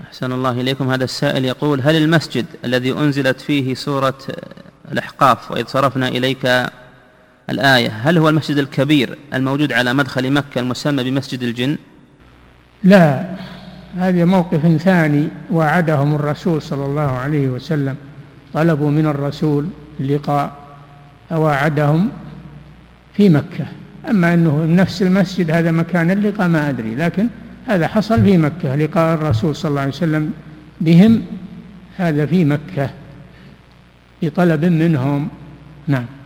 أحسن الله إليكم. هذا السائل يقول: هل المسجد الذي أنزلت فيه سورة الأحقاف وإذ صرفنا إليك الآية، هل هو المسجد الكبير الموجود على مدخل مكة المسمى بمسجد الجن؟ لا، هذا موقف ثاني وعدهم الرسول صلى الله عليه وسلم، طلبوا من الرسول اللقاء ووعدهم في مكة. أما أنه نفس المسجد هذا مكان اللقاء ما أدري، لكن هذا حصل في مكة، لقاء الرسول صلى الله عليه وسلم بهم هذا في مكة بطلب منهم. نعم.